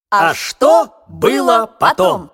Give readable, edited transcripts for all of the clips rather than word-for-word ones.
А что было потом?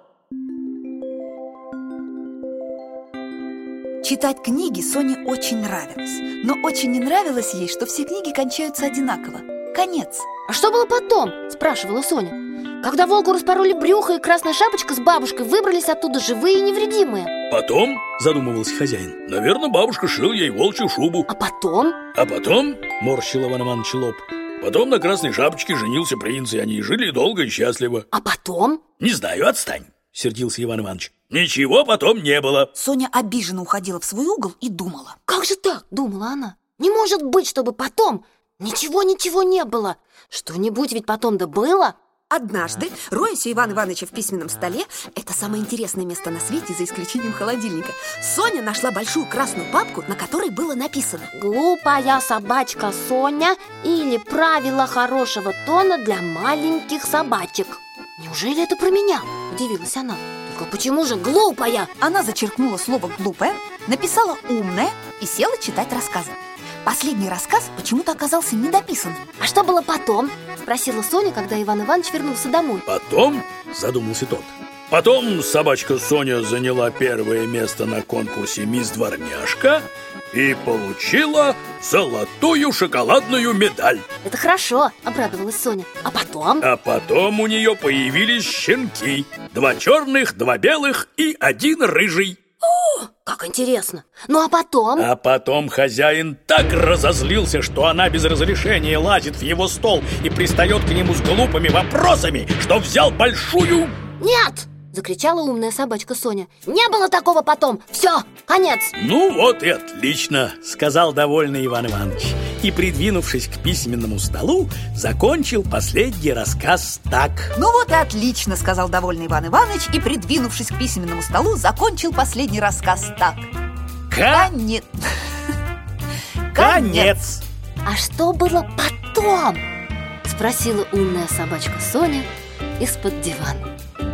Читать книги Соне очень нравилось. Но очень не нравилось ей, что все книги кончаются одинаково. Конец. А что было потом? Спрашивала Соня. Когда волку распороли брюхо, и Красная Шапочка с бабушкой выбрались оттуда живые и невредимые. Потом, задумывался хозяин, наверное, бабушка шил ей волчью шубу. А потом? А потом, морщил Иван Иванович лоб, потом на Красной Шапочке женился принц, и они жили долго и счастливо. А потом? Не знаю, отстань, сердился Иван Иванович. Ничего потом не было. Соня обиженно уходила в свой угол и думала. Как же так, думала она. Не может быть, чтобы потом ничего не было. Что-нибудь ведь потом да было. Однажды, роясь у Ивана Ивановича в письменном столе, это самое интересное место на свете, за исключением холодильника, Соня нашла большую красную папку, на которой было написано: «Глупая собачка Соня» или «Правила хорошего тона для маленьких собачек». Неужели это про меня? Удивилась она. Только почему же глупая? Она зачеркнула слово «глупая», написала «умная» и села читать рассказы. Последний рассказ почему-то оказался недописанным. А что было потом? Спросила Соня, когда Иван Иванович вернулся домой. Потом, задумался тот, потом собачка Соня заняла первое место на конкурсе «Мисс Дворняжка» и получила золотую шоколадную медаль. Это хорошо, обрадовалась Соня. А потом? А потом у нее появились щенки. 2 черных, 2 белых и 1 рыжий. О, как интересно. Ну а потом? А потом хозяин так разозлился, что она без разрешения лазит в его стол и пристает к нему с глупыми вопросами, что взял большую... Нет! Закричала умная собачка Соня. Не было такого потом. Все, конец. Ну вот и отлично, сказал довольный Иван Иванович. И, придвинувшись к письменному столу, закончил последний рассказ так. Ну вот и отлично, сказал довольный Иван Иванович. И, придвинувшись к письменному столу, закончил последний рассказ так. Конец. Конец. А что было потом? Спросила умная собачка Соня из-под дивана.